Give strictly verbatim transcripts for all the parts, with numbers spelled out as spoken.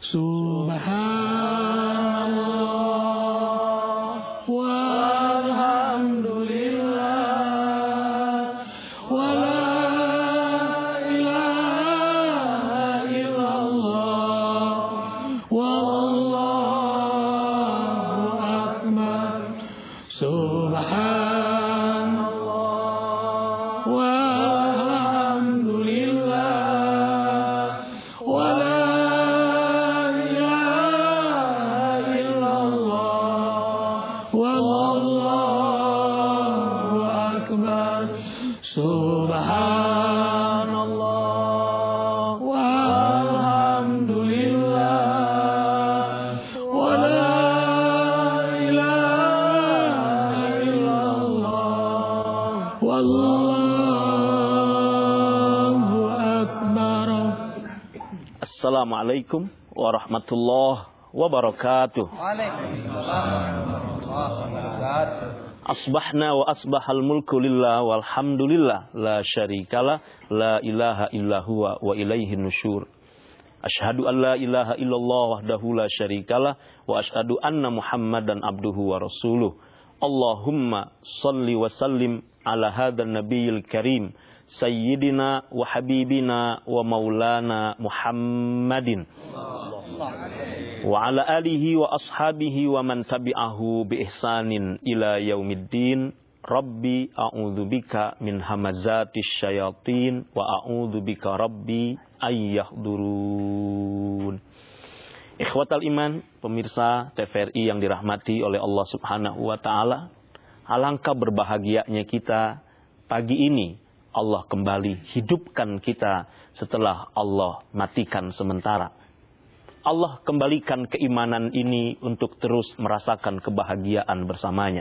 Subhanallah walhamdulillah wa la ilaha illallah wallahu akbar. Subhanallah walhamdulillah wa la ilaha illallah wallahu akbar. Subhanallah walhamdulillah wa la ilaha illallah wallahu akbar. Assalamualaikum warahmatullahi wabarakatuh. Asbahna wa asbahal mulku lillah walhamdulillah la syarikalah la ilaha illa huwa wa ilaihin nusyur. Asyhadu an la ilaha illallah wahdahu la syarikalah wa asyhadu anna Muhammadan abduhu wa rasuluh. Allahumma salli wa sallim ala hadzal nabiyil karim sayyidina wa habibina wa maulana Muhammadin wa ala alihi wa ashabihi wa man tabi'ahu bi ihsanin ila yaumiddin. Rabbi a'udzubika min hamazatis syayatin wa a'udzubika rabbi ayyahdurun. Ikhwatal iman, pemirsa T V R I yang dirahmati oleh Allah Subhanahu wa taala, alangkah berbahagianya kita pagi ini Allah kembali hidupkan kita setelah Allah matikan sementara. Allah kembalikan keimanan ini untuk terus merasakan kebahagiaan bersamanya.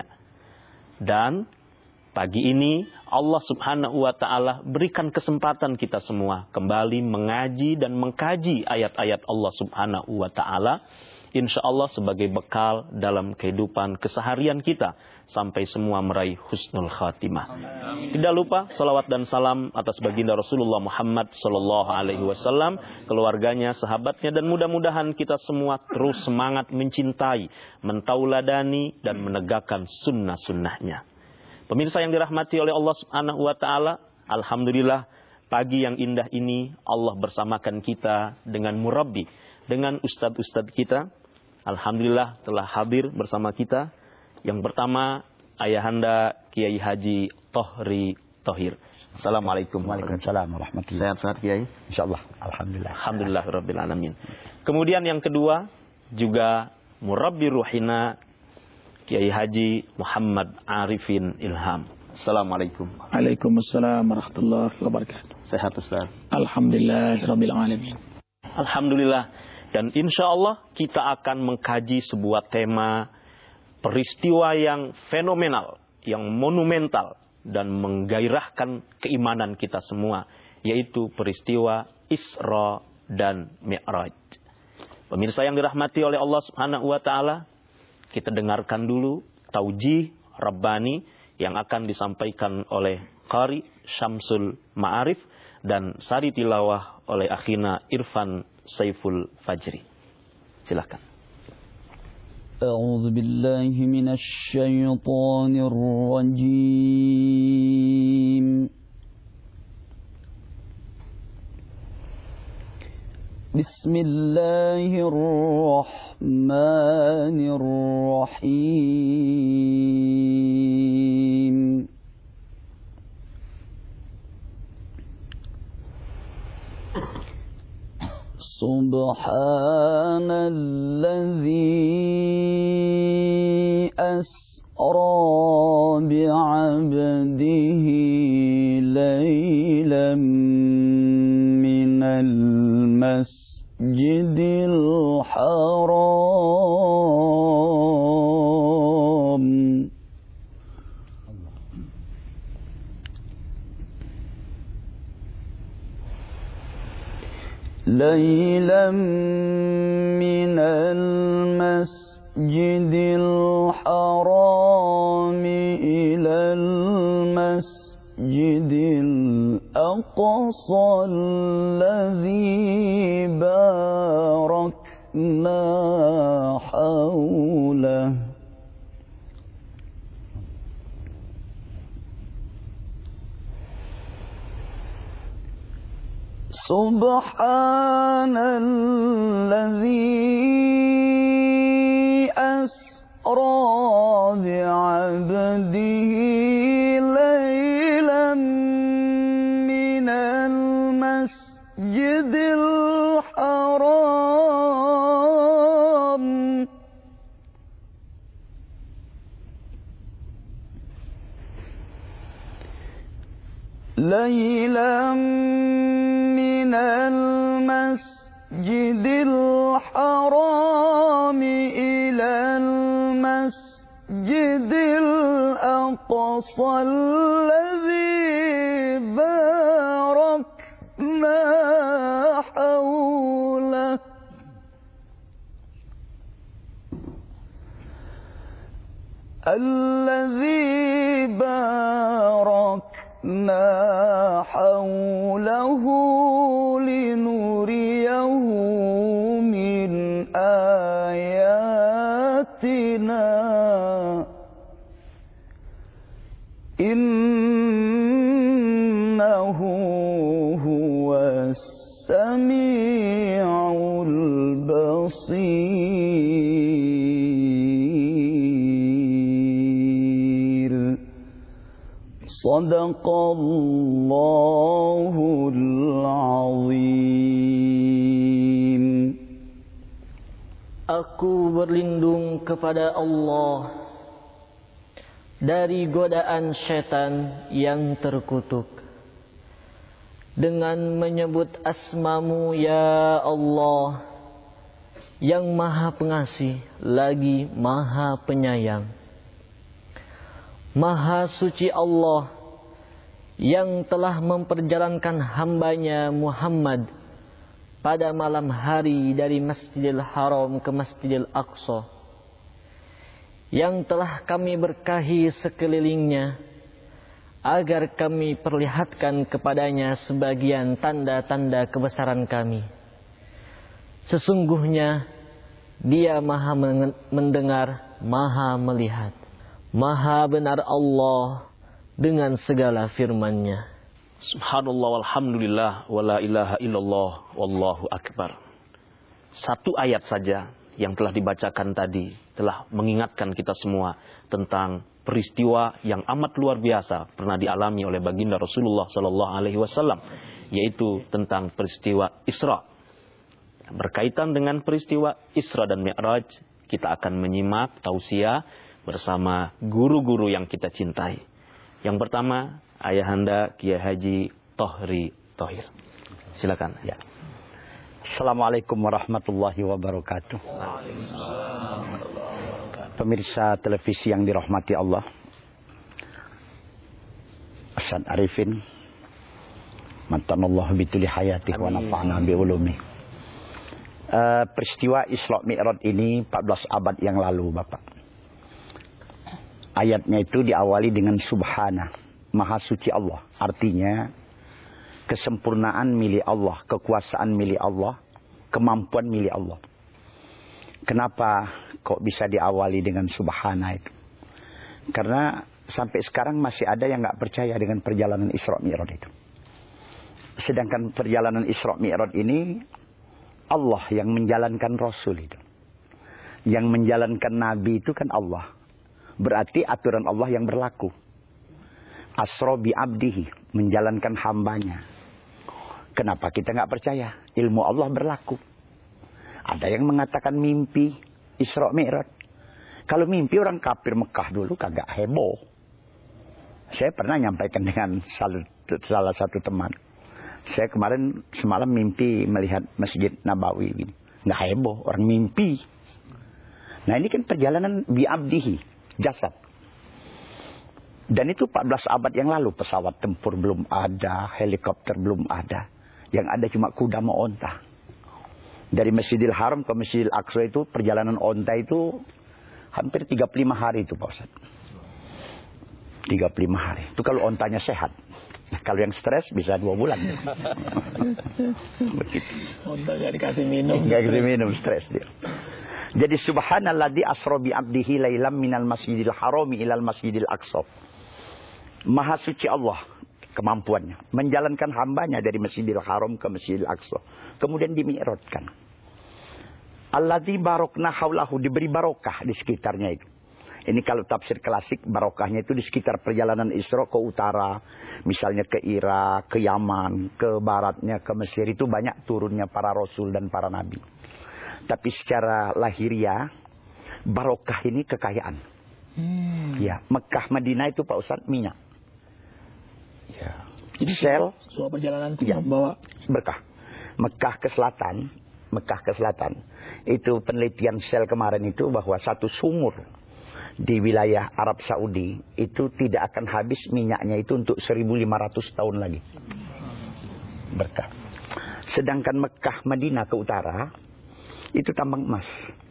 Dan pagi ini Allah Subhanahu wa taala berikan kesempatan kita semua kembali mengaji dan mengkaji ayat-ayat Allah Subhanahu wa taala, insya Allah sebagai bekal dalam kehidupan keseharian kita sampai semua meraih husnul khatimah. Tidak lupa salawat dan salam atas baginda Rasulullah Muhammad sallallahu alaihi wasallam, keluarganya, sahabatnya, dan mudah-mudahan kita semua terus semangat mencintai, mentauladani dan menegakkan sunnah-sunnahnya. Pemirsa yang dirahmati oleh Allah Subhanahu wa taala, alhamdulillah pagi yang indah ini Allah bersamakan kita dengan murabbi, dengan ustadz-ustadz kita. Alhamdulillah telah hadir bersama kita. Yang pertama, Ayahanda Kiai Haji Tohri Tohir. Assalamualaikum. Waalaikumsalam warahmatullahi. Sehat-sehat Kiai? Insyaallah. Alhamdulillah. Alhamdulillah rabbil alamin. Kemudian yang kedua juga murabbi ruhina Kiai Haji Muhammad Arifin Ilham. Assalamualaikum. Waalaikumsalam warahmatullahi wabarakatuh. Sehat Ustaz? Alhamdulillah rabbil alamin. Alhamdulillah. Dan insya Allah kita akan mengkaji sebuah tema peristiwa yang fenomenal, yang monumental dan menggairahkan keimanan kita semua, yaitu peristiwa Isra dan Mi'raj. Pemirsa yang dirahmati oleh Allah Subhanahu wa taala, kita dengarkan dulu taujih Rabbani yang akan disampaikan oleh Qari Syamsul Ma'arif dan sari tilawah oleh akhina Irfan Saiful Fajri. Silakan. أعوذ بالله من الشيطان الرجيم بسم الله الرحمن الرحيم سبحان الذي أسرى بعبده ليلا من المسجد الحرام ليلا من المسجد الحرام إلى المسجد الأقصى الذي باركنا حوله سبحان الذي أسرى بعبده ليلا من المسجد الحرام ليلا من المسجد الحرام إلى المسجد الأقصى الذي باركنا حوله الذي باركنا حوله لنريه من آياتنا إنه هو السميع البصير صدق الله العظيم. Aku berlindung kepada Allah dari godaan syaitan yang terkutuk dengan menyebut asmamu ya Allah yang maha pengasih lagi maha penyayang. Maha suci Allah yang telah memperjalankan hambanya Muhammad pada malam hari dari Masjidil Haram ke Masjidil Aqsa, yang telah kami berkahi sekelilingnya agar kami perlihatkan kepadanya sebagian tanda-tanda kebesaran kami. Sesungguhnya Dia maha mendengar, maha melihat. Maha benar Allah dengan segala firman-Nya. Subhanallah walhamdulillah wala ilaha illallah wallahu akbar. Satu ayat saja yang telah dibacakan tadi telah mengingatkan kita semua tentang peristiwa yang amat luar biasa pernah dialami oleh baginda Rasulullah sallallahu alaihi wasallam, yaitu tentang peristiwa Isra. Berkaitan dengan peristiwa Isra dan Mi'raj, kita akan menyimak tausiah bersama guru-guru yang kita cintai. Yang pertama, Ayahanda Kiai Haji Tohri Thohir. Silakan. Ya. Assalamualaikum warahmatullahi wabarakatuh. Pemirsa televisi yang dirahmati Allah, Ustaz Arifin, mantanallahu bituli hayati wa nafa'na bi ulumi. Uh, peristiwa Isra Mi'raj ini empat belas abad yang lalu, Bapak. Ayatnya itu diawali dengan subhana, maha suci Allah. Artinya kesempurnaan milik Allah, kekuasaan milik Allah, kemampuan milik Allah. Kenapa kok bisa diawali dengan subhana itu? Karena sampai sekarang masih ada yang nggak percaya dengan perjalanan Isra Mi'raj itu. Sedangkan perjalanan Isra Mi'raj ini Allah yang menjalankan Rasul itu. Yang menjalankan Nabi itu kan Allah. Berarti aturan Allah yang berlaku. Asra bi abdihi, menjalankan hambanya. Kenapa kita nggak percaya? Ilmu Allah berlaku. Ada yang mengatakan mimpi Isra Mi'raj. Kalau mimpi orang kafir Mekah dulu kagak heboh. Saya pernah nyampaikan dengan salah satu teman. Saya kemarin semalam mimpi melihat Masjid Nabawi. Nggak heboh, orang mimpi. Nah ini kan perjalanan bi abdihi. Jasad. Dan itu empat belas abad yang lalu. Pesawat tempur belum ada, helikopter belum ada. Yang ada cuma kuda sama onta. Dari Masjidil Haram ke Masjidil Aqsa itu perjalanan onta itu hampir tiga puluh lima hari itu Pak Ustaz. tiga puluh lima hari. Itu kalau ontanya sehat. Nah, kalau yang stres bisa dua bulan. Begitu. Untuk nggak dikasih minum. Nggak dikasih minum, stres dia. Jadi subhanalladzi asra bi 'abdihi lailam minal masjidil harami ilal masjidil aqsa. Maha suci Allah kemampuannya menjalankan hambanya dari Masjidil Haram ke Masjidil Aqsa. Kemudian dimi'rajkan. Alladzi barokna haulahu, diberi barokah di sekitarnya itu. Ini kalau tafsir klasik, barokahnya itu di sekitar perjalanan Isra ke utara. Misalnya ke Irak, ke Yaman, ke baratnya, ke Mesir. Itu banyak turunnya para rasul dan para nabi. Tapi secara lahiriah, barokah ini kekayaan. Hmm. Ya, Mekah Madinah itu Pak Ustadz minyak. Ya. Jadi sel semua perjalanan itu ya, membawa berkah. Mekah ke selatan, Mekah ke selatan. Itu penelitian sel kemarin itu bahwa satu sumur di wilayah Arab Saudi itu tidak akan habis minyaknya itu untuk seribu lima ratus tahun lagi. Berkah. Sedangkan Mekah Madinah ke utara itu tambang emas.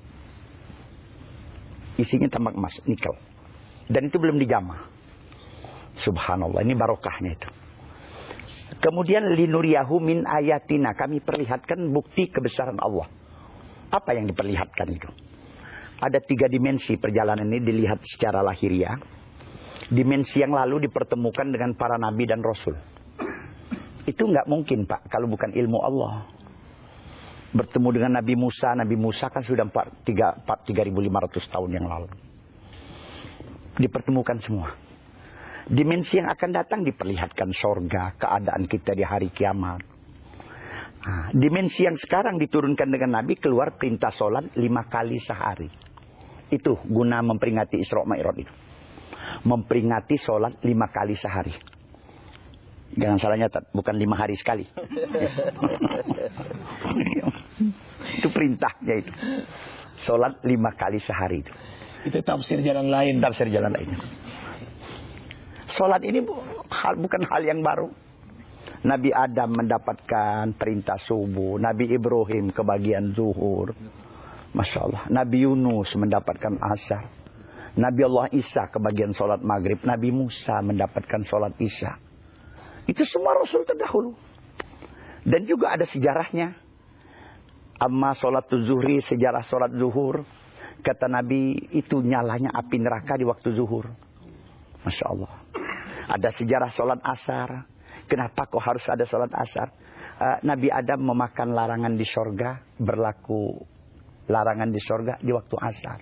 Isinya tambang emas, nikel. Dan itu belum dijamah. Subhanallah, ini barokahnya itu. Kemudian linuriyahu min ayatina, kami perlihatkan bukti kebesaran Allah. Apa yang diperlihatkan itu? Ada tiga dimensi perjalanan ini dilihat secara lahiriah. Dimensi yang lalu dipertemukan dengan para nabi dan rasul. Itu nggak mungkin Pak, kalau bukan ilmu Allah. Bertemu dengan Nabi Musa, Nabi Musa kan sudah tiga ribu lima ratus tahun yang lalu. Dipertemukan semua. Dimensi yang akan datang diperlihatkan sorga, keadaan kita di hari kiamat. Nah, dimensi yang sekarang diturunkan dengan Nabi keluar perintah sholat lima kali sehari. Itu guna memperingati Isra Mi'raj itu. Memperingati sholat lima kali sehari. Jangan salah nyatat, bukan lima hari sekali. Itu perintahnya itu. Sholat lima kali sehari itu. Itu tafsir jalan lain. Tafsir jalan lainnya. Sholat ini hal, bukan hal yang baru. Nabi Adam mendapatkan perintah subuh. Nabi Ibrahim kebagian zuhur. Masya Allah. Nabi Yunus mendapatkan asar. Nabi Allah Isa kebagian sholat maghrib. Nabi Musa mendapatkan sholat isya. Itu semua Rasul terdahulu. Dan juga ada sejarahnya. Amma sholat zuhri, sejarah sholat zuhur. Kata Nabi itu nyalanya api neraka di waktu zuhur. Masya Allah. Ada sejarah sholat asar. Kenapa kok harus ada sholat asar? Uh, Nabi Adam memakan larangan di sorga. Berlaku larangan di sorga di waktu asar.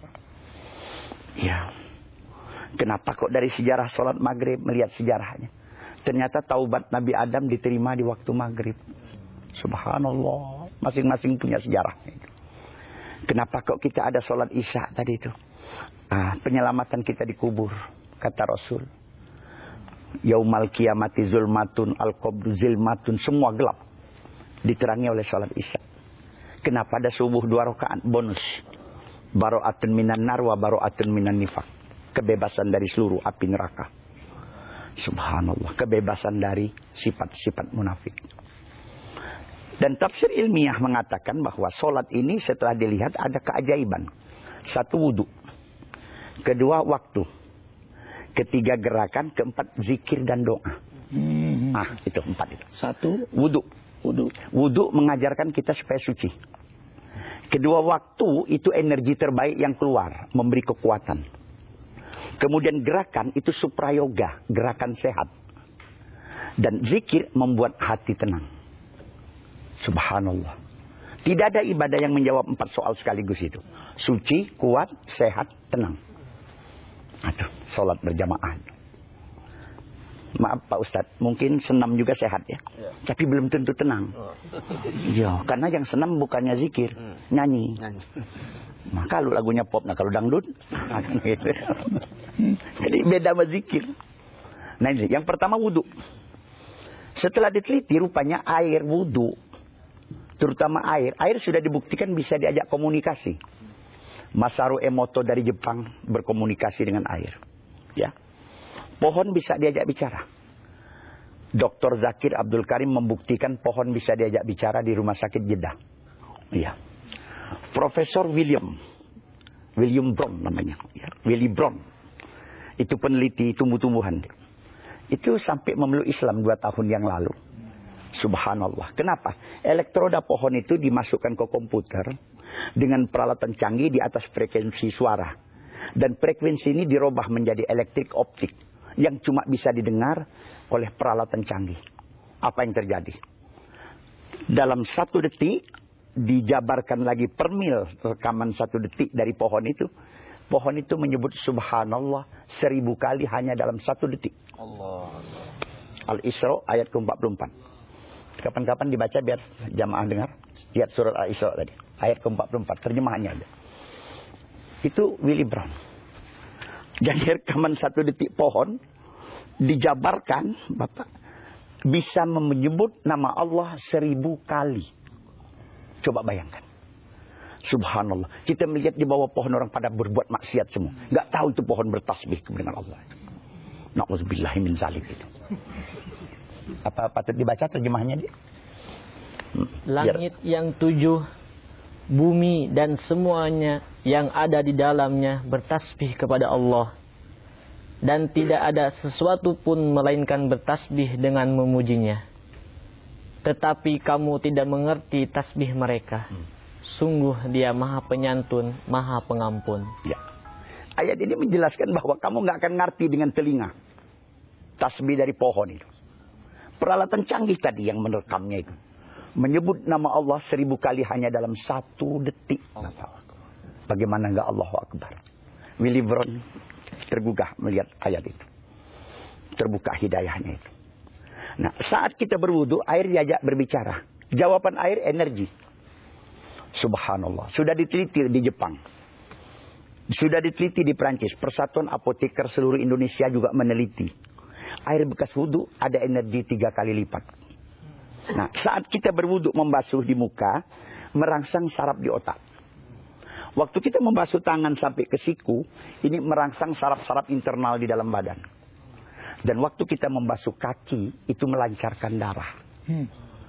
Ya. Kenapa kok dari sejarah sholat maghrib melihat sejarahnya? Ternyata taubat Nabi Adam diterima di waktu maghrib. Subhanallah. Masing-masing punya sejarahnya. Kenapa kok kita ada sholat isya tadi itu? Ah, penyelamatan kita dikubur. Kata Rasul. Yaumal kiamati zulmatun al-qabru zilmatun. Semua gelap. Diterangi oleh sholat isya. Kenapa ada subuh dua rakaat bonus? Baro'atun minan nar wa baro'atun minan nifak. Kebebasan dari seluruh api neraka. Subhanallah. Kebebasan dari sifat-sifat munafik. Dan tafsir ilmiah mengatakan bahwa sholat ini setelah dilihat ada keajaiban. Satu, wudu. Kedua, waktu. Ketiga, gerakan. Keempat, zikir dan doa. Hmm. Ah, itu empat itu. Satu, wudu. Wudu. Wudu mengajarkan kita supaya suci. Kedua, waktu itu energi terbaik yang keluar. Memberi kekuatan. Kemudian gerakan itu suprayoga. Gerakan sehat. Dan zikir membuat hati tenang. Subhanallah. Tidak ada ibadah yang menjawab empat soal sekaligus itu. Suci, kuat, sehat, tenang. Aduh, sholat berjamaah. Maaf Pak Ustadz, mungkin senam juga sehat ya. ya. Tapi belum tentu tenang. Oh. Ya, karena yang senam bukannya zikir, hmm. nyanyi. nyanyi. Nah, kalau lagunya pop, nah kalau dangdut, gitu. Jadi beda sama zikir. Nah ini, yang pertama wudu. Setelah diteliti rupanya air wudu, terutama air, air sudah dibuktikan bisa diajak komunikasi. Masaru Emoto dari Jepang berkomunikasi dengan air. Ya. Pohon bisa diajak bicara. doktor Zakir Abdul Karim membuktikan pohon bisa diajak bicara di rumah sakit Jeddah. Ya. Profesor William William Brown namanya, ya. Willy Brown. Itu peneliti tumbuh-tumbuhan. Itu sampai memeluk Islam dua tahun yang lalu. Subhanallah. Kenapa? Elektroda pohon itu dimasukkan ke komputer dengan peralatan canggih di atas frekuensi suara. Dan frekuensi ini dirubah menjadi elektrik optik yang cuma bisa didengar oleh peralatan canggih. Apa yang terjadi? Dalam satu detik dijabarkan lagi per mil rekaman satu detik dari pohon itu. Pohon itu menyebut subhanallah seribu kali hanya dalam satu detik. Allah. Al-Isra ayat ke empat puluh empat. Kapan-kapan dibaca biar jamaah dengar. Lihat surat Al-Isra tadi. Ayat ke empat puluh empat. Terjemahannya ada. Itu Willy Brown. Jadi rekaman satu detik pohon dijabarkan, Bapak, bisa menyebut nama Allah seribu kali. Coba bayangkan. Subhanallah. Kita melihat di bawah pohon orang pada berbuat maksiat semua. Nggak tahu itu pohon bertasbih dengan Allah. Na'udzubillahi min zalik itu. Apa patut dibaca terjemahannya dia? Hmm, Langit biar. Yang tujuh, bumi dan semuanya yang ada di dalamnya bertasbih kepada Allah. Dan tidak ada sesuatu pun melainkan bertasbih dengan memujinya. Tetapi kamu tidak mengerti tasbih mereka. Sungguh dia maha penyantun, maha pengampun. Ya. Ayat ini menjelaskan bahwa kamu nggak akan ngerti dengan telinga tasbih dari pohon itu. Peralatan canggih tadi yang merekamnya itu. Menyebut nama Allah seribu kali hanya dalam satu detik. Bagaimana enggak Allahu Akbar. Willy Brown tergugah melihat ayat itu. Terbuka hidayahnya itu. Nah, saat kita berwudu, air diajak berbicara. Jawaban air energi. Subhanallah. Sudah diteliti di Jepang. Sudah diteliti di Perancis. Persatuan Apoteker seluruh Indonesia juga meneliti. Air bekas wudu ada energi tiga kali lipat. Nah, saat kita berwudu membasuh di muka, merangsang saraf di otak. Waktu kita membasuh tangan sampai ke siku, ini merangsang saraf-saraf internal di dalam badan. Dan waktu kita membasuh kaki, itu melancarkan darah. Hmm.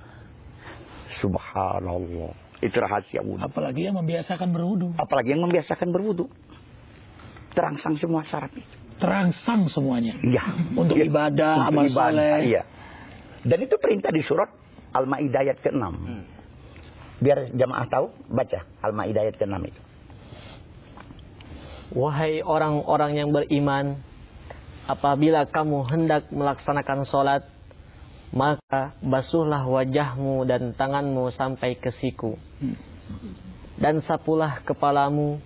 Subhanallah. Itu rahasia wudu. Apalagi yang membiasakan berwudu. Apalagi yang membiasakan berwudu. Terangsang semua saraf itu. Terangsang semuanya. Iya. Untuk ya, ibadah, untuk amal ibadah, soleh. Iya. Dan itu perintah di surat Al-Ma'idah ayat ke enam. Hmm. Biar jamaah tahu, baca Al-Ma'idah ayat ke enam itu. Wahai orang-orang yang beriman, apabila kamu hendak melaksanakan sholat, maka basuhlah wajahmu dan tanganmu sampai ke siku. Hmm. Dan sapulah kepalamu,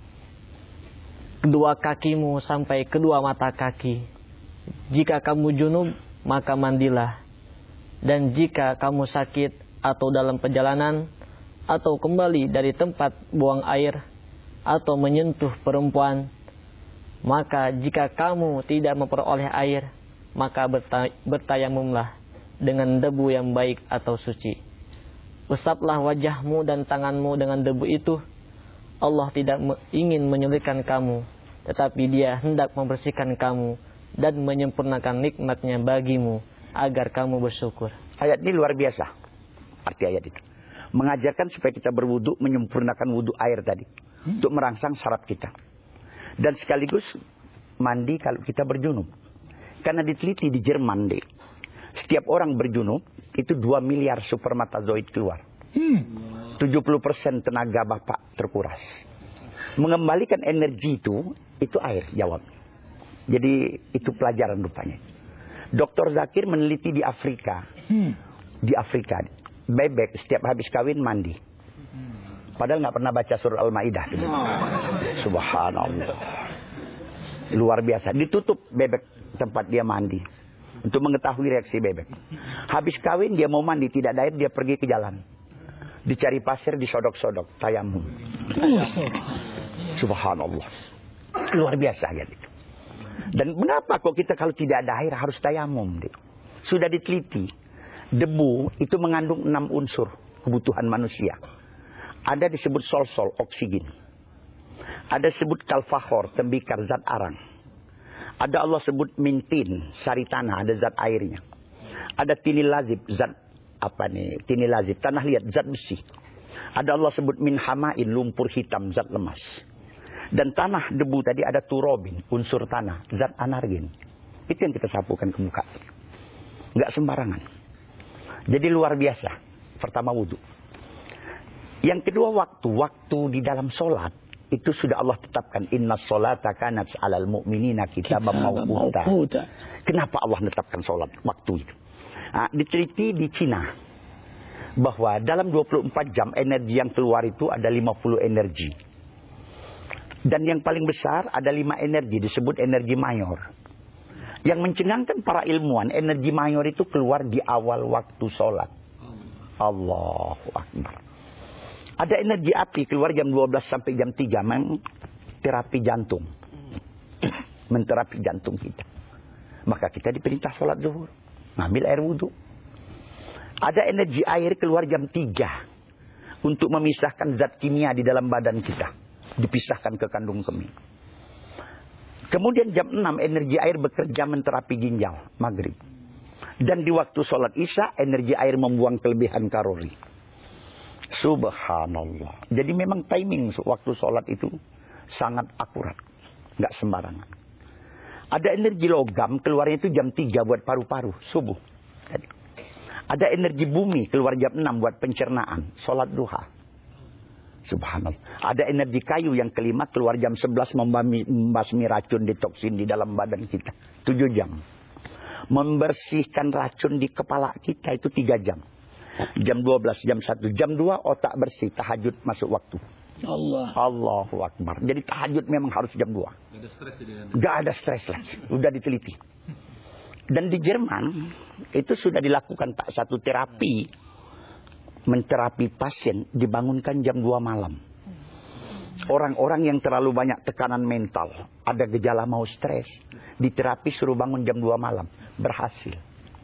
kedua kakimu sampai kedua mata kaki. Jika kamu junub, maka mandilah. Dan jika kamu sakit atau dalam perjalanan, atau kembali dari tempat buang air, atau menyentuh perempuan, maka jika kamu tidak memperoleh air, maka bertayamumlah dengan debu yang baik atau suci. Usaplah wajahmu dan tanganmu dengan debu itu. Allah tidak ingin menyulitkan kamu, tetapi Dia hendak membersihkan kamu dan menyempurnakan nikmatnya bagimu agar kamu bersyukur. Ayat ini luar biasa. Arti ayat itu mengajarkan supaya kita berwudu, menyempurnakan wudu air tadi hmm. untuk merangsang saraf kita. Dan sekaligus mandi kalau kita berjunub. Karena diteliti di Jerman deh, setiap orang berjunub itu dua miliar spermatozoid keluar. Hmm. tujuh puluh persen tenaga bapak terkuras. Mengembalikan energi itu, itu air jawab. Jadi itu pelajaran rupanya. Doktor Zakir meneliti di Afrika. Hmm. Di Afrika, bebek setiap habis kawin mandi. Padahal nggak pernah baca surah Al-Ma'idah. Subhanallah. Luar biasa. Ditutup bebek tempat dia mandi. Untuk mengetahui reaksi bebek. Habis kawin dia mau mandi, tidak ada air, dia pergi ke jalan. Dicari pasir, disodok-sodok, tayamum. Subhanallah. Luar biasa ya. Dan mengapa kok kita kalau tidak ada air harus tayamum? Sudah diteliti. Debu itu mengandung enam unsur kebutuhan manusia. Ada disebut sol-sol, oksigen. Ada disebut kalfahor, tembikar, zat arang. Ada Allah sebut mintin, sari tanah, ada zat airnya. Ada tinil lazib, zat apa nih? Tinil lazib, tanah liat, zat besi. Ada Allah sebut min hamain, lumpur hitam, zat lemas. Dan tanah debu tadi ada turobin, unsur tanah, zat anargen. Itu yang kita sapukan ke muka. Nggak sembarangan. Jadi luar biasa. Pertama wudhu. Yang kedua waktu. Waktu di dalam sholat. Itu sudah Allah tetapkan. Inna sholata kanat alal mu'minina kitaban mawquta. Kenapa Allah menetapkan sholat waktu itu? Nah, diteliti di Cina. Bahwa dalam dua puluh empat jam energi yang keluar itu ada lima puluh energi. Dan yang paling besar ada lima energi. Disebut energi mayor. Yang mencengangkan para ilmuwan. Energi mayor itu keluar di awal waktu sholat. Allahu Akbar. Ada energi api keluar jam dua belas sampai jam tiga. Terapi jantung. Menterapi jantung kita. Maka kita diperintah sholat zuhur. Ngambil air wudhu. Ada energi air keluar jam tiga. Untuk memisahkan zat kimia di dalam badan kita. Dipisahkan ke kandung kemih. Kemudian jam enam energi air bekerja menterapi ginjal. Maghrib. Dan di waktu sholat isya energi air membuang kelebihan kalori. Subhanallah. Jadi memang timing waktu sholat itu sangat akurat. Nggak sembarangan. Ada energi logam keluarnya itu jam tiga buat paru-paru. Subuh. Jadi, ada energi bumi keluar jam enam buat pencernaan. Sholat duha. Subhanallah. Ada energi kayu yang kelima keluar jam sebelas membasmi racun di toksin di dalam badan kita. tujuh jam. Membersihkan racun di kepala kita itu tiga jam. Jam dua belas, jam satu, jam dua otak bersih, tahajud masuk waktu. Allah. Allahu Akbar. Jadi tahajud memang harus jam dua. Gak ada stres jadi. Gak ada stres lagi. Udah diteliti. Dan di Jerman itu sudah dilakukan tak satu terapi menterapi pasien dibangunkan jam dua malam. Orang-orang yang terlalu banyak tekanan mental, ada gejala mau stres, diterapi suruh bangun jam dua malam, berhasil.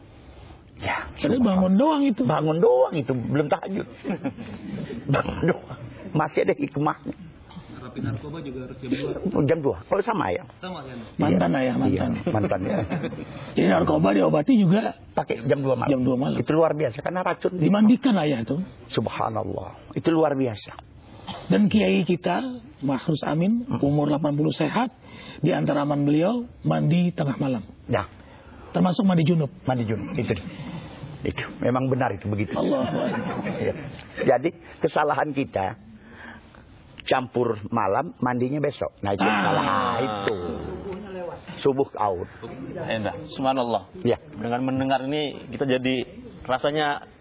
Ya, jadi bangun doang itu. Bangun doang itu, belum tahajud. Bangun doang. Masih ada hikmahnya. Terapi narkoba juga harus jam dua. Jam dua. Kalau sama ya. Sama ya. Mantan iya, ayah, mantan. Iya, mantan ya. Jadi narkoba diobati juga pakai jam dua malam. Jam dua malam. Itu luar biasa karena racun dimandikan ayah tuh. Subhanallah. Itu luar biasa. Dan kiai kita, Mahrus Amin, umur delapan puluh sehat, di antara aman beliau mandi tengah malam. Ya. Termasuk mandi junub. Mandi junub itu. Itu memang benar itu begitu. Allah. Ya. Jadi kesalahan kita campur malam, mandinya besok. Nah itu ah. salah itu. Subuh out. Endah. Subhanallah. Ya. Dengan mendengar ini kita jadi rasanya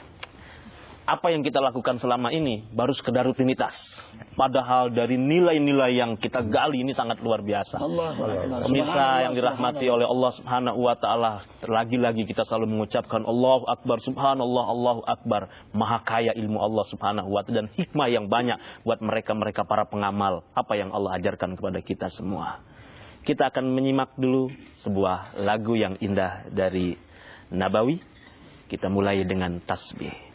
apa yang kita lakukan selama ini baru sekedar rutinitas. Padahal dari nilai-nilai yang kita gali ini sangat luar biasa. Allah, Allah. Pemirsa yang dirahmati oleh Allah Subhanahu wa taala, lagi-lagi kita selalu mengucapkan Allahu Akbar, Subhanallah, Allahu Akbar. Maha kaya ilmu Allah Subhanahu wa taala dan hikmah yang banyak buat mereka-mereka para pengamal apa yang Allah ajarkan kepada kita semua. Kita akan menyimak dulu sebuah lagu yang indah dari Nabawi. Kita mulai dengan tasbih.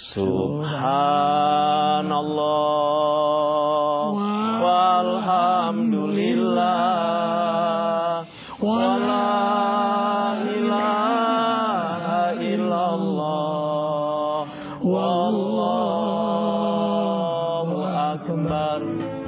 Subhanallah walhamdulillah wala ilaha illallah wallahu akbar.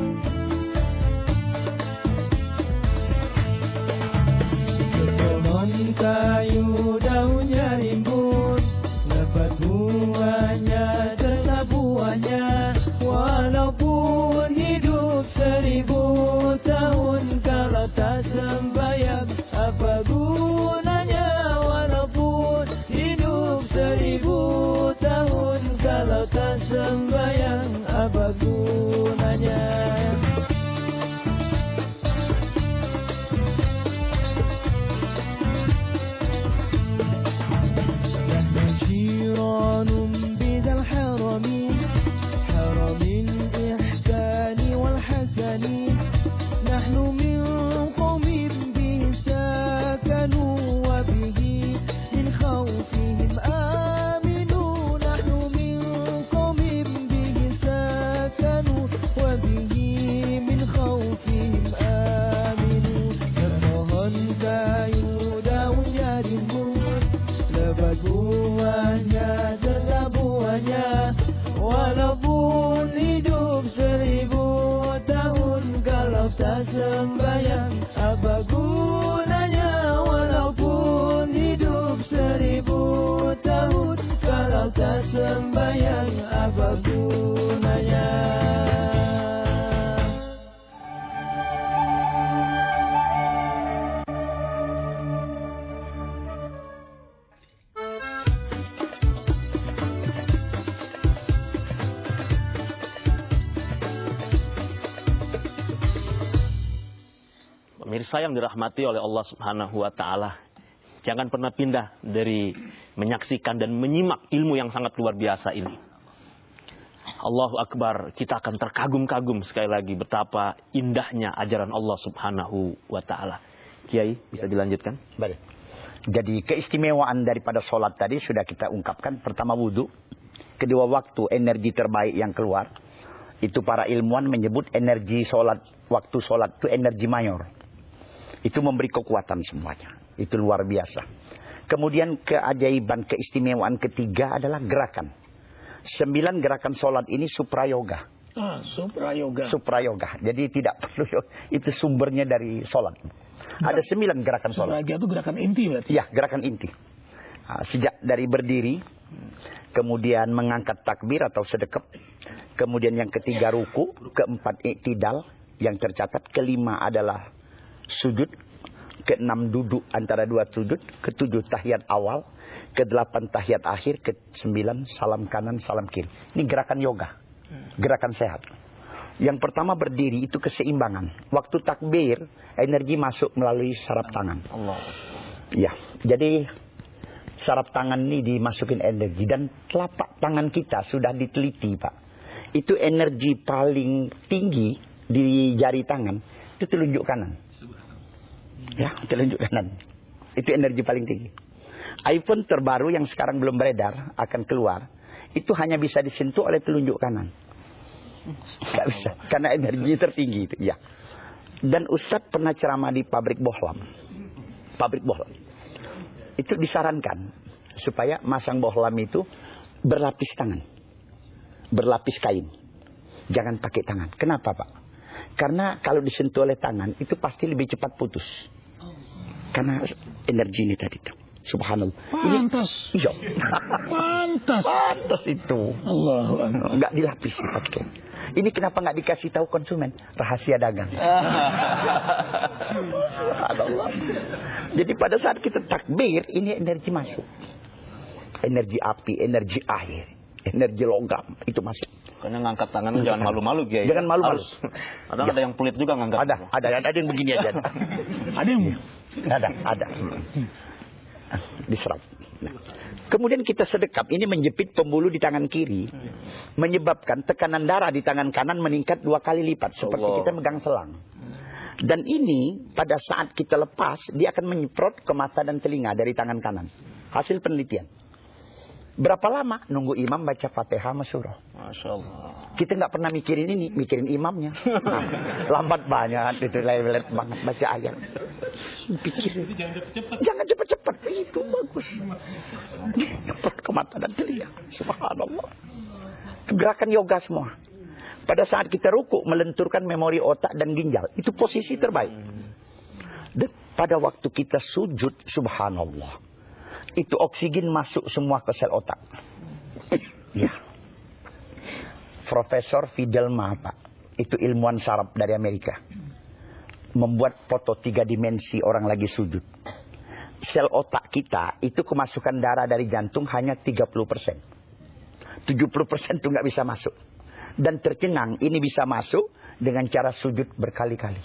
Pohon kayu daunnya rimbun, lebat buahnya serta buahnya. Walaupun hidup seribu tahun, kalau tak sembahyang apa gunanya? Walaupun hidup seribu tahun, kalau tak sembahyang apa gunanya? Walaupun hidup seribu tahun, kalau tak sembahyang apa gunanya? Walaupun apa gunanya. Pemirsa yang dirahmati oleh Allah Subhanahu wa taala, jangan pernah pindah dari menyaksikan dan menyimak ilmu yang sangat luar biasa ini. Allahu Akbar, kita akan terkagum-kagum sekali lagi betapa indahnya ajaran Allah Subhanahu wa taala. Kiai, bisa dilanjutkan? Baik. Jadi keistimewaan daripada sholat tadi sudah kita ungkapkan. Pertama wudhu, kedua waktu energi terbaik yang keluar. Itu para ilmuwan menyebut energi sholat, waktu sholat itu energi mayor. Itu memberi kekuatan semuanya. Itu luar biasa. Kemudian keajaiban, keistimewaan ketiga adalah gerakan. Sembilan gerakan sholat ini suprayoga. Ah, suprayoga. Suprayoga. Jadi tidak perlu, itu sumbernya dari sholat. Ada sembilan gerakan sholat. Suprayoga itu gerakan inti berarti? Ya, gerakan inti. Nah, sejak dari berdiri, kemudian mengangkat takbir atau sedekap, kemudian yang ketiga ruku, keempat iktidal yang tercatat, kelima adalah sujud, keenam duduk antara dua sujud, ketujuh tahiyat awal, kedelapan tahiyat akhir, kesembilan salam kanan, salam kiri. Ini gerakan yoga, gerakan sehat. Yang pertama berdiri itu keseimbangan. Waktu takbir, energi masuk melalui saraf tangan. Allah. Ya, jadi saraf tangan ini dimasukin energi dan telapak tangan kita sudah diteliti, Pak. Itu energi paling tinggi di jari tangan itu telunjuk kanan. Ya, telunjuk kanan. Itu energi paling tinggi. iPhone terbaru yang sekarang belum beredar akan keluar. Itu hanya bisa disentuh oleh telunjuk kanan. Gak bisa. Karena energi tertinggi itu. Ya. Dan Ustadz pernah ceramah di pabrik bohlam. Pabrik bohlam. Itu disarankan supaya masang bohlam itu berlapis tangan. Berlapis kain. Jangan pakai tangan. Kenapa, Pak? Karena kalau disentuh oleh tangan itu pasti lebih cepat putus. Karena energi ini tadi tuh. Subhanallah. Pantas. Ini, iya. Pantas. Pantas itu. Allahu Akbar. Enggak dilapis pakai. Ini kenapa enggak dikasih tahu konsumen? Rahasia dagang. Subhanallah. Jadi pada saat kita takbir, ini energi masuk. Energi api, energi air, energi logam itu masuk. Karena ngangkat tangan jangan malu-malu, Kiai. Jangan malu-malu. Kadang Ya. ada yang pelit juga ngangkat. Ada, ada, ada yang begini aja. Ada yang Ada, ada. Diserap. Nah. Kemudian kita sedekap, ini menjepit pembuluh di tangan kiri, menyebabkan tekanan darah di tangan kanan meningkat dua kali lipat, seperti Allah. kita megang selang. Dan ini pada saat kita lepas, dia akan menyemprot ke mata dan telinga dari tangan kanan. Hasil penelitian. Berapa lama? Nunggu imam baca Fatihah sama surah. Masya Allah. Kita nggak pernah mikirin ini, mikirin imamnya. Nah, lambat banget, itu lelet banget baca ayat. Pikir. Jangan cepat-cepat. Itu bagus. Nyemprot ke mata dan telinga. Subhanallah. Gerakan yoga semua. Pada saat kita ruku, melenturkan memori otak dan ginjal. Itu posisi terbaik. Dan pada waktu kita sujud, subhanallah. Itu oksigen masuk semua ke sel otak. Ya. Profesor Fidelma, Pak. Itu ilmuwan saraf dari Amerika. Membuat foto tiga dimensi orang lagi sujud. Sel otak kita itu kemasukan darah dari jantung hanya tiga puluh persen. tujuh puluh persen itu nggak bisa masuk. Dan tercengang ini bisa masuk dengan cara sujud berkali-kali.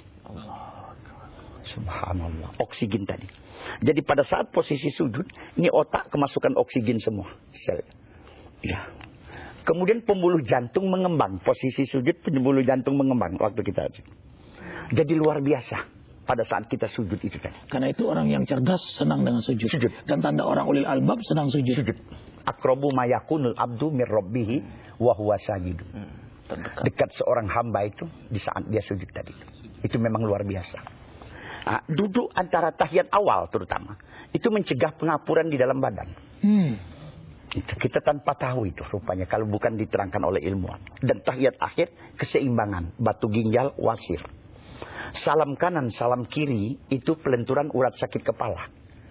Subhanallah. Oksigen tadi. Jadi pada saat posisi sujud, ini otak kemasukan oksigen semua. Sel. Ya. Kemudian pembuluh jantung mengembang. Posisi sujud, pembuluh jantung mengembang waktu kita sujud. Jadi luar biasa pada saat kita sujud itu tadi. Karena itu orang yang cerdas senang dengan sujud. Sujud. Dan tanda orang ulil albab senang sujud. Sujud. Aqrabu ma yakunul abdu mir rabbihi wa huwa sajid. Dekat seorang hamba itu di saat dia sujud tadi. Itu memang luar biasa. Nah, duduk antara tahiyat awal terutama. Itu mencegah pengapuran di dalam badan. Hmm. Itu kita tanpa tahu itu rupanya kalau bukan diterangkan oleh ilmuwan. Dan tahiyat akhir keseimbangan. Batu ginjal wasir. Salam kanan, salam kiri itu pelenturan urat sakit kepala.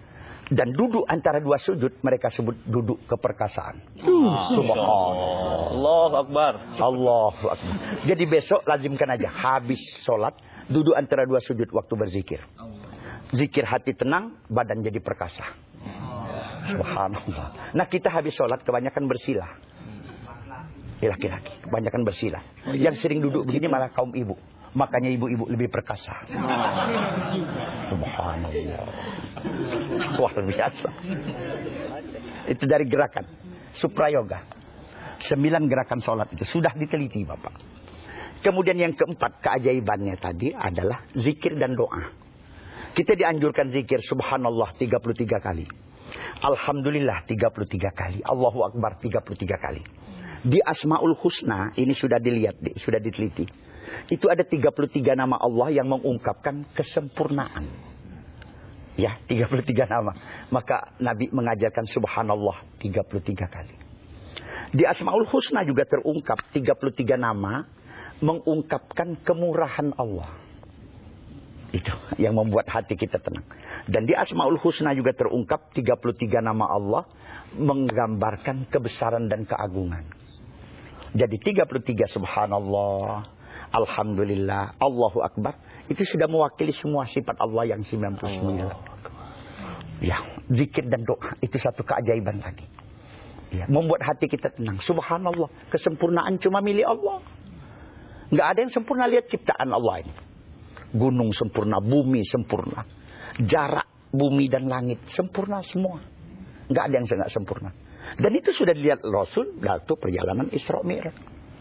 Dan duduk antara dua sujud mereka sebut duduk keperkasaan. Ah. Subhanallah. Allahu Akbar. Allahu Akbar. Jadi besok lazimkan aja habis sholat duduk antara dua sujud waktu berzikir. Zikir hati tenang, badan jadi perkasa. Subhanallah. Nah kita habis sholat kebanyakan bersilah. Laki-laki kebanyakan bersilah. Yang sering duduk begini malah kaum ibu. Makanya ibu-ibu lebih perkasa. Subhanallah. Luar biasa. Itu dari gerakan Suprayoga. Sembilan gerakan sholat itu sudah diteliti Bapak. Kemudian yang keempat keajaibannya tadi adalah zikir dan doa. Kita dianjurkan zikir subhanallah tiga puluh tiga kali. Alhamdulillah tiga puluh tiga kali. Allahu Akbar tiga puluh tiga kali. Di Asmaul Husna ini sudah dilihat, sudah diteliti. Itu ada tiga puluh tiga nama Allah yang mengungkapkan kesempurnaan. Ya, tiga puluh tiga nama. Maka Nabi mengajarkan subhanallah tiga puluh tiga kali. Di Asmaul Husna juga terungkap tiga puluh tiga nama mengungkapkan kemurahan Allah. Itu yang membuat hati kita tenang. Dan di Asmaul Husna juga terungkap tiga puluh tiga nama Allah menggambarkan kebesaran dan keagungan. Jadi tiga puluh tiga subhanallah, alhamdulillah, Allahu Akbar. Itu sudah mewakili semua sifat Allah yang sembilan puluh sembilan. Ya, zikir dan doa itu satu keajaiban lagi. Ya, membuat hati kita tenang. Subhanallah, kesempurnaan cuma milik Allah. Nggak ada yang sempurna, lihat ciptaan Allah ini. Gunung sempurna, bumi sempurna. Jarak bumi dan langit sempurna semua. Nggak ada yang nggak sempurna. Dan itu sudah dilihat Rasul waktu perjalanan Isra Mi'raj.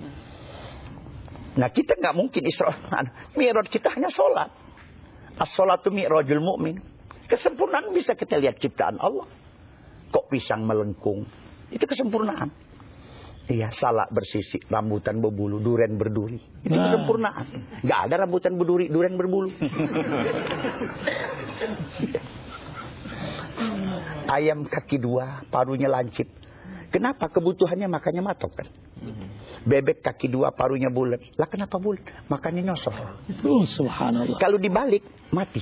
Nah kita nggak mungkin Isra Mi'raj, kita hanya sholat. As-sholatu mi'rajul mu'min. Kesempurnaan bisa kita lihat ciptaan Allah. Kok pisang melengkung, itu kesempurnaan. Iya, salak bersisik, rambutan berbulu, duren berduri. Itu nah. Kesempurnaan. Nggak ada rambutan berduri, duren berbulu. Ayam kaki dua, parunya lancip. Kenapa? Kebutuhannya makannya matok kan. Bebek kaki dua, parunya bulat. Lah kenapa bulat? Makannya nyosor. Oh, subhanallah. Kalau dibalik, mati.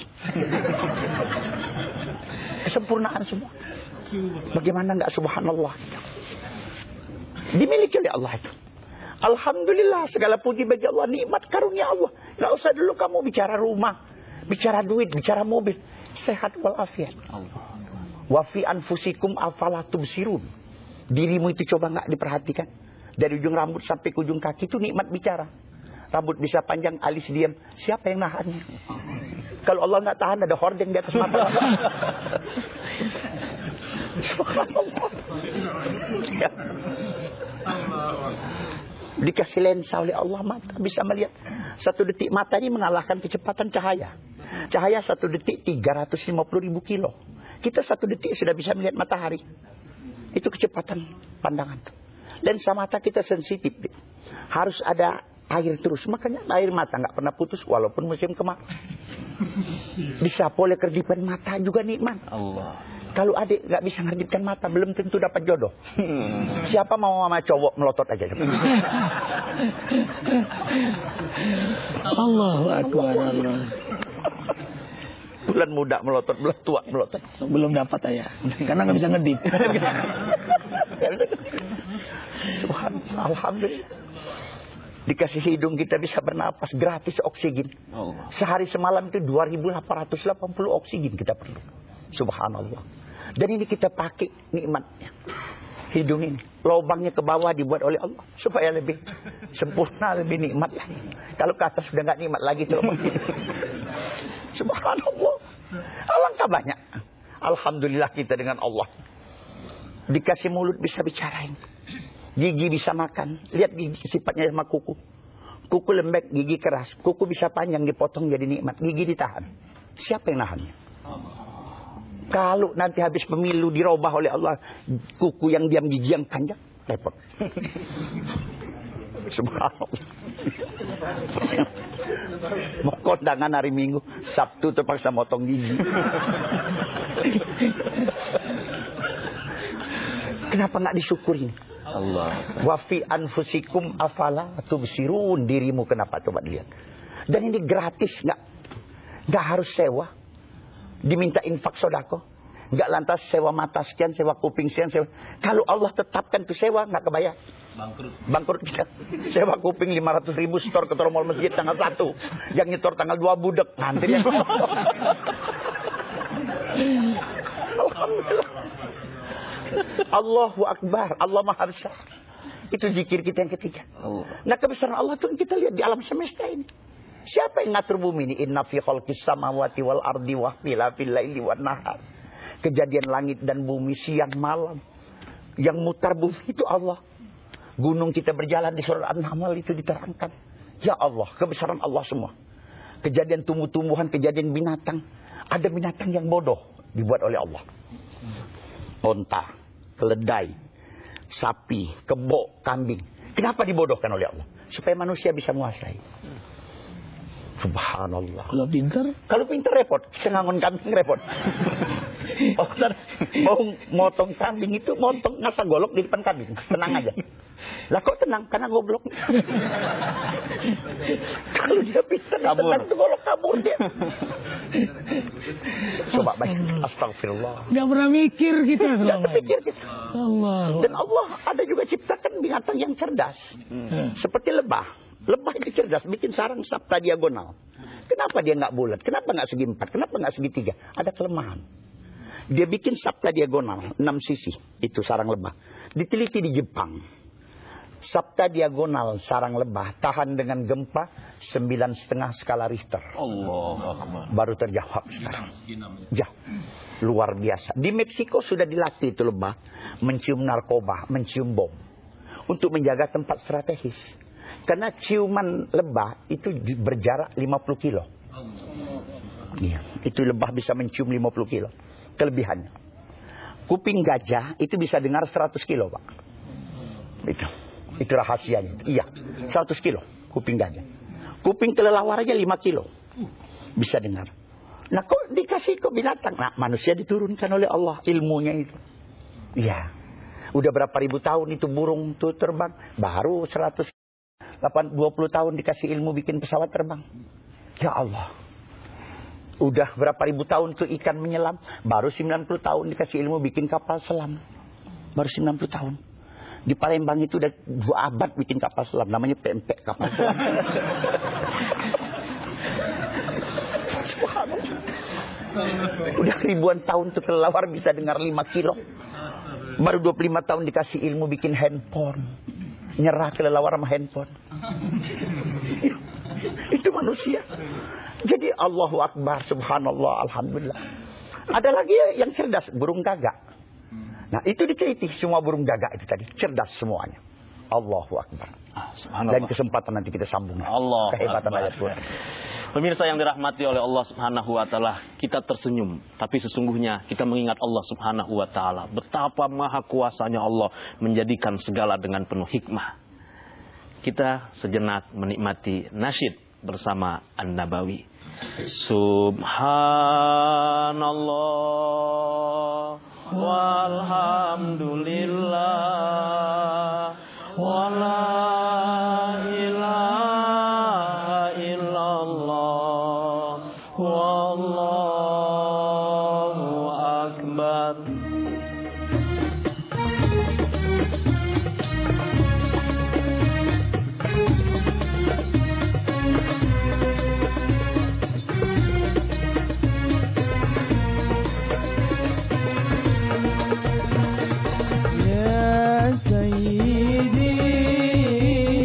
Kesempurnaan semua. Bagaimana enggak subhanallah? Dimiliki oleh Allah itu. Alhamdulillah, segala puji bagi Allah, nikmat karunia Allah. Enggak usah dulu kamu bicara rumah, bicara duit, bicara mobil. Sehat walafiat. Wa fi anfusikum afala tubsirun. Dirimu itu coba enggak diperhatikan. Dari ujung rambut sampai ke ujung kaki itu nikmat bicara. Rambut bisa panjang, alis diam. Siapa yang nahannya? Kalau Allah enggak tahan, ada hordeng di atas mata. Ya. Dikasih lensa oleh Allah, mata bisa melihat. Satu detik mata ini mengalahkan kecepatan cahaya. Cahaya satu detik tiga ratus lima puluh ribu kilo. Kita satu detik sudah bisa melihat matahari. Itu kecepatan pandangan. Lensa mata kita sensitif. Harus ada air terus. Makanya air mata nggak pernah putus walaupun musim kemarau. Disapu oleh kerdipan mata juga nikmat. Allah. Kalau adik nggak bisa ngerdipkan mata, belum tentu dapat jodoh. Hmm. Siapa mau sama cowok melotot aja. Allahu Akbar. Allah. Bulan muda melotot, bulan tua melotot. Belum dapat ayah, karena nggak bisa ngedip. Subhanallah, alhamdulillah. Dikasih hidung kita bisa bernapas, gratis oksigen. Sehari semalam itu dua ribu delapan ratus delapan puluh oksigen kita perlu. Subhanallah. Dan ini kita pakai nikmatnya. Hidung ini, lubangnya ke bawah dibuat oleh Allah supaya lebih sempurna, lebih nikmat lagi. Kalau ke atas sudah nggak nikmat lagi tuh. Subhanallah. Alangkah banyak. Alhamdulillah kita dengan Allah. Dikasih mulut bisa bicarain. Gigi bisa makan. Lihat gigi sifatnya sama kuku. Kuku lembek, gigi keras. Kuku bisa panjang, dipotong jadi nikmat. Gigi ditahan. Siapa yang nahannya? Kalau nanti habis pemilu dirubah oleh Allah, kuku yang diam, gigi yang panjang, repot. Subhanallah. Mau kondangan hari Minggu, Sabtu terpaksa motong gigi. Kenapa nggak disyukurin? Allah. Wa fi anfusikum afala tubsirun, dirimu kenapa coba dilihat. Dan ini gratis, nggak nggak harus sewa. Diminta infak sodako. Nggak lantas sewa mata sekian, sewa kuping sekian, sewa. Kalau Allah tetapkan tuh sewa, nggak kebayar. Bangkrut. Bangkrut kita. Sewa kuping lima ratus ribu, store ke Mall Masjid tanggal satu. Yang nyetor tanggal dua budek. Nanti dia. Alhamdulillah. Allahu Akbar. Allah Maha Besar. Itu zikir kita yang ketiga. Nah kebesaran Allah tuh kita lihat di alam semesta ini. Siapa yang ngatur bumi ini? Inna fi khalqis samawati wal ardi wa ikhtilafil laili wan nahar. Kejadian langit dan bumi siang malam. Yang mutar bumi itu Allah. Gunung kita berjalan di surat An-Naml itu diterangkan. Ya Allah, kebesaran Allah semua. Kejadian tumbuh-tumbuhan, kejadian binatang. Ada binatang yang bodoh dibuat oleh Allah. Onta, keledai, sapi, kebo, kambing. Kenapa dibodohkan oleh Allah? Supaya manusia bisa menguasai. Subhanallah. Kalau pintar? Kalau pintar repot. Sengangon kambing repot. Oh, mau motong kambing itu motong ngasah golok di depan kambing. Tenang aja. Lah kok tenang? Karena goblok. Kalau dia pintar kabur. Tenang itu golok kabur dia. Coba baik. Astagfirullah. Gak pernah mikir kita selama Gak mikir kita. Allah. Dan Allah ada juga ciptakan binatang yang cerdas. Hmm. Seperti lebah. Lebah itu cerdas, bikin sarang sabta diagonal. Kenapa dia nggak bulat? Kenapa nggak segi empat? Kenapa nggak segi tiga? Ada kelemahan. Dia bikin sabta diagonal, enam sisi. Itu sarang lebah. Diteliti di Jepang. Sabta diagonal sarang lebah tahan dengan gempa sembilan setengah skala Richter. Allah Akbar. Baru terjawab sekarang. Jauh. Luar biasa. Di Meksiko sudah dilatih itu lebah mencium narkoba, mencium bom. Untuk menjaga tempat strategis. Karena ciuman lebah itu berjarak lima puluh kilo. Iya, itu lebah bisa mencium lima puluh kilo. Kelebihannya. Kuping gajah itu bisa dengar seratus kilo, Pak. Itu. Itu rahasianya. Iya, seratus kilo kuping gajah. Kuping kelelawar aja lima kilo. Bisa dengar. Nah, kok dikasih ke binatang? Nah, manusia diturunkan oleh Allah ilmunya itu. Iya. Udah berapa ribu tahun itu burung tuh terbang, baru seratus delapan, dua puluh tahun dikasih ilmu bikin pesawat terbang. Ya Allah. Udah berapa ribu tahun tuh ikan menyelam. Baru sembilan puluh tahun dikasih ilmu bikin kapal selam. Baru sembilan puluh tahun. Di Palembang itu udah dua abad bikin kapal selam. Namanya P M P, kapal selam. Udah ribuan tahun tuh kelelawar bisa dengar lima kilo. Baru dua puluh lima tahun dikasih ilmu bikin handphone. Nyerah kelelawar sama handphone. Itu manusia. Jadi Allahu Akbar, subhanallah, alhamdulillah. Ada lagi yang cerdas, burung gagak. Nah itu diteliti semua burung gagak itu tadi. Cerdas semuanya. Allahu Akbar. Dan kesempatan nanti kita sambung. Allah kehebatan ayat Quran. Pemirsa yang dirahmati oleh Allah Subhanahu wa taala, kita tersenyum, tapi sesungguhnya kita mengingat Allah Subhanahu wa taala. Betapa maha kuasanya Allah menjadikan segala dengan penuh hikmah. Kita sejenak menikmati nasyid bersama An-Nabawi. Subhanallah walhamdulillah wala ilaha illallah wallahu akbar. Ya Sayyidi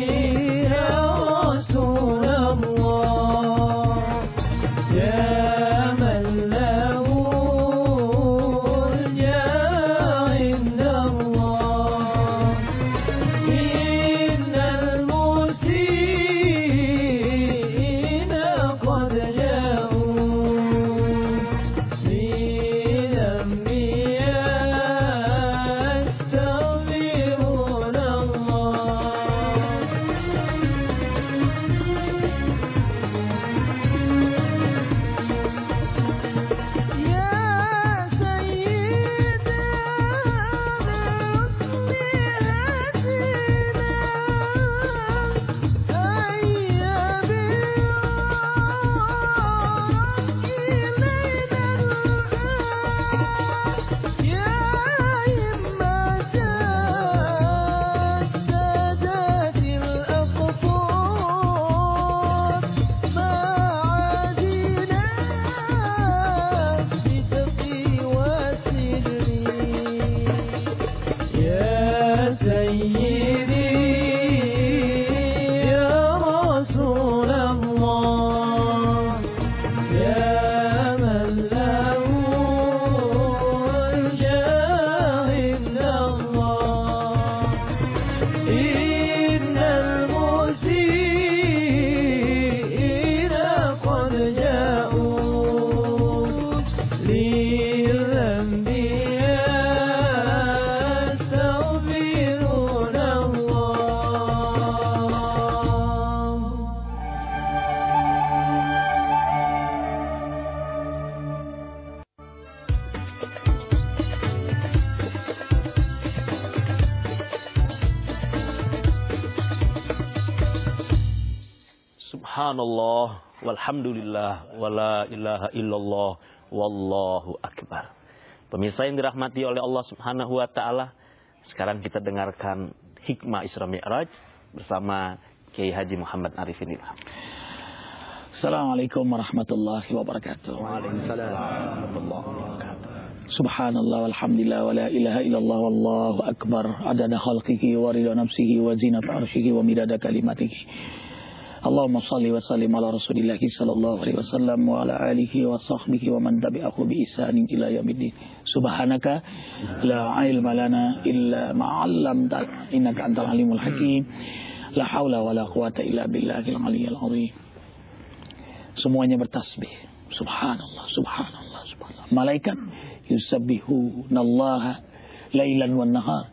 Subhanallah, walhamdulillah, wala ilaha illallah, wallahu akbar. Pemirsa yang dirahmati oleh Allah Subhanahu wa taala, sekarang kita dengarkan hikmah Isra Mi'raj bersama Kiai Haji Muhammad Arifin Ilham. Assalamualaikum warahmatullahi wabarakatuh. Waalaikumsalam warahmatullahi wabarakatuh. Subhanallah walhamdulillah wa la ilaha illallah wallahu akbar. Adada khalqihi wa ridha nafsihi wa zinata arshihi wa midada kalimatihi. Allahumma salli wa sallim ala Rasulillah sallallahu alaihi wasallam wa ala alihi wa sahbihi wa man tabi'ahu bi ihsanin ila yaumiddin. Subhanaka la ilma lana illa ma 'allamtana innaka antal alimul hakim. La haula wa la quwata illa billahil aliyyil azim. Semuanya bertasbih. Subhanallah, subhanallah, subhanallah. Malaikat yusabbihunallaha lailan wan nahar.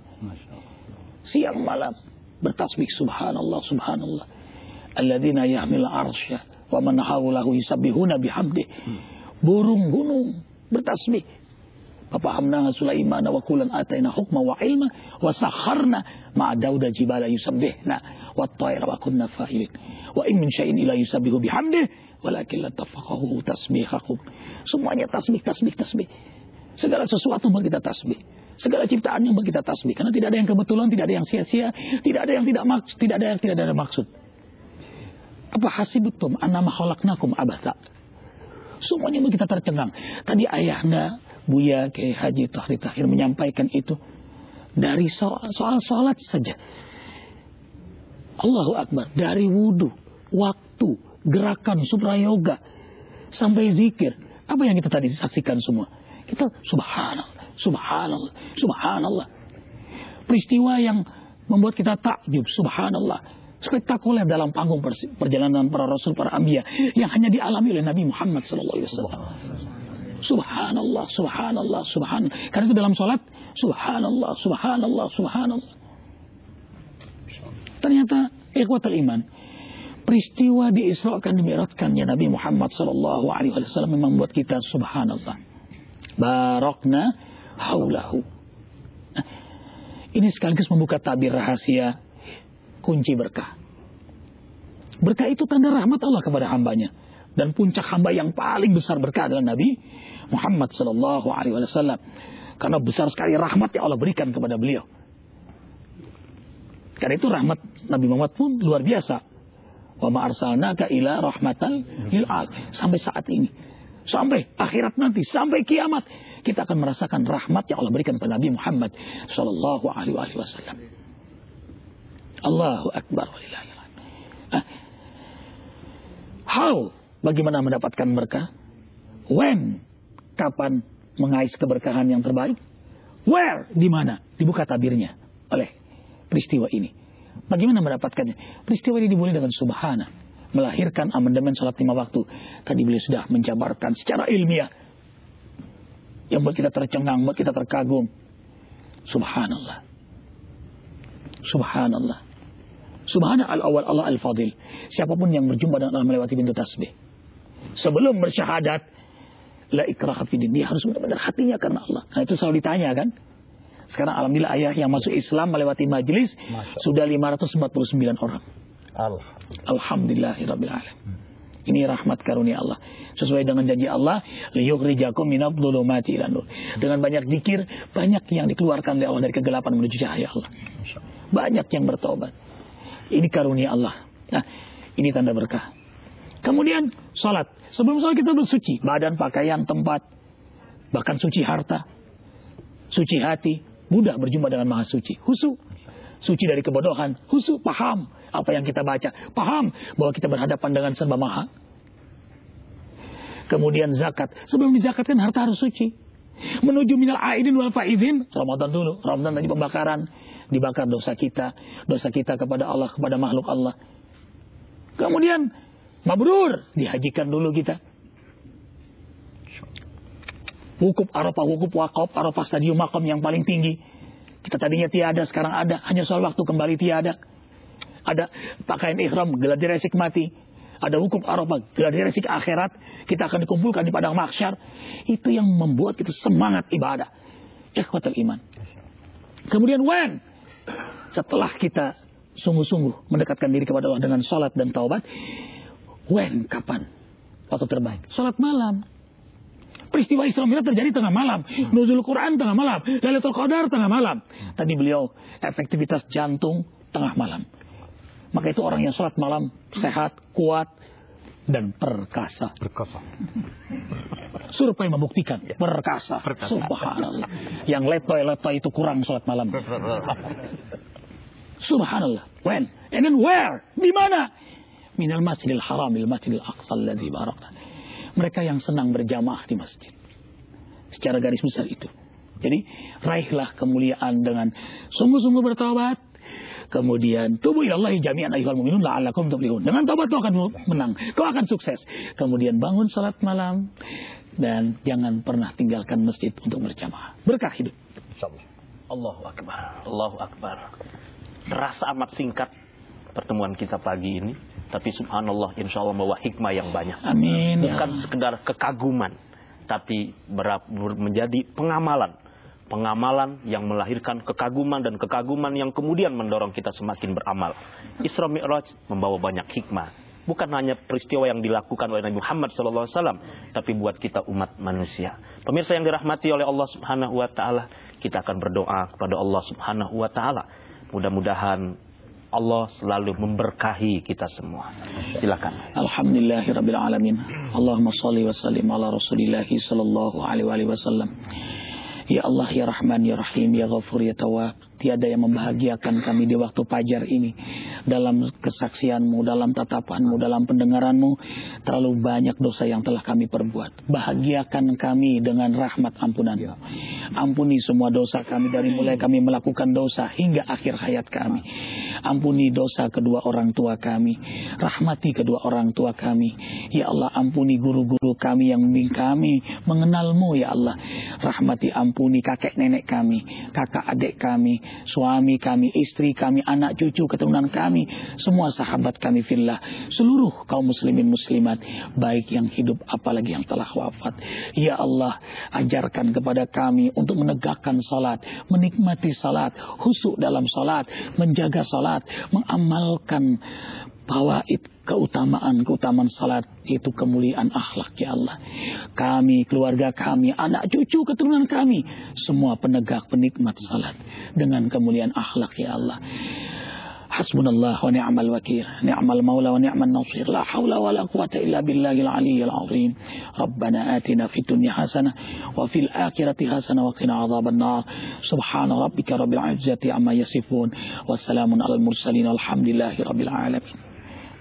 Siang malam bertasbih subhanallah, subhanallah. Alladzina yahmil arsya wa man hawlahu yusabbihuna bihamdih. Burung gunung bertasbih. Fafahamna Sulaiman wa kullan ataina hukma wa ilma wa sakharna ma'a Dauda jibala yusabbihna wa at-tayra wa kunna fa'ilin. Wa in min syai'in illa yusabbihu bihamdih walakin la tafaqahu tasbihakum. Semuanya tasbih, tasbih, tasbih. Segala sesuatu bagi kita tasbih. Segala ciptaan yang bagi kita tasbih. Karena tidak ada yang kebetulan, tidak ada yang sia-sia, tidak ada yang tidak maksud, tidak ada yang tidak ada maksud. Apa hasibutum annama khalaqnakum abatha. Semuanya bagi kita tercengang. Tadi ayahnya Buya Kiai Haji Tahri Tahir menyampaikan itu dari soal, soal salat saja. Allahu Akbar, dari wudu, waktu, gerakan suprayoga sampai zikir. Apa yang kita tadi saksikan semua? Kita subhanallah, subhanallah, subhanallah. Peristiwa yang membuat kita takjub, subhanallah. Spektakuler dalam panggung perjalanan para rasul, para anbiya yang hanya dialami oleh Nabi Muhammad sallallahu alaihi wasallam. Subhanallah, subhanallah, subhanallah. Karena itu dalam salat subhanallah, subhanallah, subhanallah. Ternyata ikhwatul iman, peristiwa diisrakan dimi'rajkannya Nabi Muhammad sallallahu alaihi wasallam memang membuat kita subhanallah. Barakna haulahu. Nah, ini sekaligus membuka tabir rahasia kunci berkah. Berkah itu tanda rahmat Allah kepada hambanya. Dan puncak hamba yang paling besar berkah adalah Nabi Muhammad sallallahu alaihi wasallam. Karena besar sekali rahmat yang Allah berikan kepada beliau. Karena itu rahmat Nabi Muhammad pun luar biasa. Wa ma arsalnaka ila rahmatan lil alamin. Sampai saat ini, sampai akhirat nanti, sampai kiamat, kita akan merasakan rahmat yang Allah berikan kepada Nabi Muhammad sallallahu alaihi wasallam. Allahu akbar walillahil hamd. Ah. How, bagaimana mendapatkan berkah? When, kapan mengais keberkahan yang terbaik? Where, di mana? Dibuka tabirnya oleh peristiwa ini. Bagaimana mendapatkannya? Peristiwa ini dimulai dengan subhana, melahirkan amandemen salat lima waktu. Tadi beliau sudah menjabarkan secara ilmiah yang buat kita tercengang, buat kita terkagum. Subhanallah, subhanallah. Subhana al-awwal Allah al-fadil. Siapapun yang berjumpa dengan Allah melewati pintu tasbih, sebelum bersyahadat, la ikraha fid-din, dia harus benar-benar hatinya karena Allah. Nah itu selalu ditanya kan. Sekarang alhamdulillah ayah yang masuk Islam melewati majelis sudah lima ratus empat puluh sembilan orang. Alhamdulillahirabbil alamin. Ini rahmat karunia Allah. Sesuai dengan janji Allah, liyukhrijakum minadh dhulumati ilan nur. Dengan banyak zikir, banyak yang dikeluarkan oleh Allah dari kegelapan menuju cahaya Allah. Banyak yang bertobat. Ini karunia Allah. Nah, ini tanda berkah. Kemudian salat. Sebelum salat kita bersuci, badan, pakaian, tempat, bahkan suci harta, suci hati, mudah berjumpa dengan Maha Suci. Husu, suci dari kebodohan. Husu, paham apa yang kita baca, paham bahwa kita berhadapan dengan Serba Maha. Kemudian zakat. Sebelum dizakatkan harta harus suci. Menuju minal aidin wal faidin. Ramadan dulu. Ramadan tadi pembakaran. Dibakar dosa kita. Dosa kita kepada Allah, kepada makhluk Allah. Kemudian mabrur. Dihajikan dulu kita. Wukuf Arafah, wukuf wakaf, Arafah stadium makam yang paling tinggi. Kita tadinya tiada, sekarang ada. Hanya soal waktu kembali tiada. Ada pakaian ihram, gladi resik mati. Ada wukuf Arafah, gladi resik akhirat. Kita akan dikumpulkan di padang mahsyar. Itu yang membuat kita semangat ibadah. Ikhwatul iman. Kemudian when? Setelah kita sungguh-sungguh mendekatkan diri kepada Allah dengan salat dan taubat, When? Kapan? Waktu terbaik. Salat malam. Peristiwa Isra Mi'raj terjadi tengah malam. Nuzul Quran tengah malam. Lailatul Qadar tengah malam. Tadi beliau efektivitas jantung tengah malam. Maka itu orang yang salat malam sehat, kuat, dan perkasa. Perkasa. Survei membuktikan perkasa. Perkasa. Subhanallah. Yang letoy-letoy itu kurang salat malam. Subhanallah. When? And then where? Di mana? Minal Masjidil Haram, il Masjidil Aqsa alladzi barakna. Mereka yang senang berjamaah di masjid. Secara garis besar itu. Jadi, raihlah kemuliaan dengan sungguh-sungguh bertaubat. Kemudian, tubuh ilallahi jami'an ayyuhal mu'minun la'allakum tuflihun. Dengan taubat kau akan menang. Kau akan sukses. Kemudian bangun salat malam. Dan jangan pernah tinggalkan masjid untuk berjamaah. Berkah hidup. Insyaallah. Allahu Akbar. Allahu Akbar. Terasa amat singkat pertemuan kita pagi ini. Tapi subhanallah, insya Allah membawa hikmah yang banyak. Amin. Bukan sekedar kekaguman, tapi ber- menjadi pengamalan. Pengamalan yang melahirkan kekaguman dan kekaguman yang kemudian mendorong kita semakin beramal. Isra Mi'raj membawa banyak hikmah. Bukan hanya peristiwa yang dilakukan oleh Nabi Muhammad shallallahu alaihi wasallam, tapi buat kita umat manusia. Pemirsa yang dirahmati oleh Allah Subhanahu wa taala, kita akan berdoa kepada Allah Subhanahu wa taala. Mudah-mudahan Allah selalu memberkahi kita semua. Silakan. Alhamdulillahirabbil alamin. Allahumma shalli wa sallim ala Rasulillah sallallahu alaihi wasallam. Ya Allah, ya Rahman, ya Rahim, ya Ghafur, ya Tawwab. Tiada yang membahagiakan kami di waktu fajar ini. Dalam kesaksianmu, dalam tatapanmu, dalam pendengaranmu. Terlalu banyak dosa yang telah kami perbuat. Bahagiakan kami dengan rahmat ampunanmu. Ampuni semua dosa kami dari mulai kami melakukan dosa hingga akhir hayat kami. Ampuni dosa kedua orang tua kami. Rahmati kedua orang tua kami. Ya Allah, ampuni guru-guru kami yang membimbing kami mengenalmu, ya Allah. Rahmati, ampuni kakek nenek kami, kakak adik kami, suami kami, istri kami, anak cucu, keturunan kami, semua sahabat kami fillah, seluruh kaum muslimin muslimat, baik yang hidup apalagi yang telah wafat. Ya Allah, ajarkan kepada kami untuk menegakkan salat, menikmati salat, khusyuk dalam salat, menjaga salat, mengamalkan fawaid, keutamaan-keutamaan salat, itu kemuliaan akhlak, ya Allah. Kami, keluarga kami, anak cucu, keturunan kami, semua penegak, penikmat salat dengan kemuliaan akhlak, ya Allah. Hasbunallah wa ni'mal wakil, ni'mal maula wa ni'man nasir, la hawla wa la quwata illa billahil aliyyil azim. Rabbana atina fid dunya hasanah wa fil akhirati hasanah wa qina adzaban nar. Subhana rabbika rabbil izzati amma yasifun, wassalamun alal mursalin, alhamdulillahi rabbil alamin.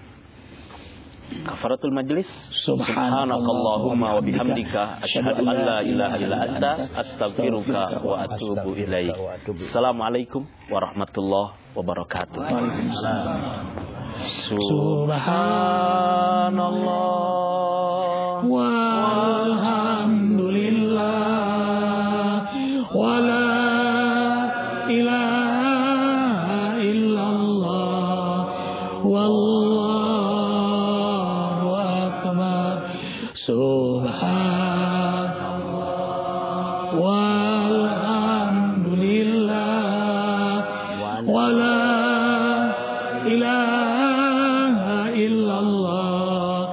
Kafaratul majlis. Subhanakallahumma wa bihamdika asyhadu an la ilaha illa anta astaghfiruka wa atubu ilaik. Assalamualaikum warahmatullahi wabarakatuh. Subhanallah walhamdulillah wa la ilaha illallah wallahu subhanallah walhamdulillah wa la ilaha illallah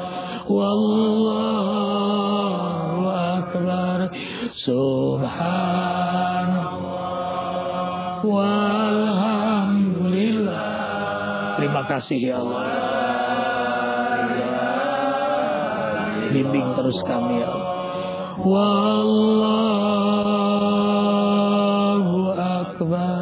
wallahu akbar. Subhanallah walhamdulillah. Terima kasih ya Allah. Bimbing terus kami ya Allah. Wallahu akbar.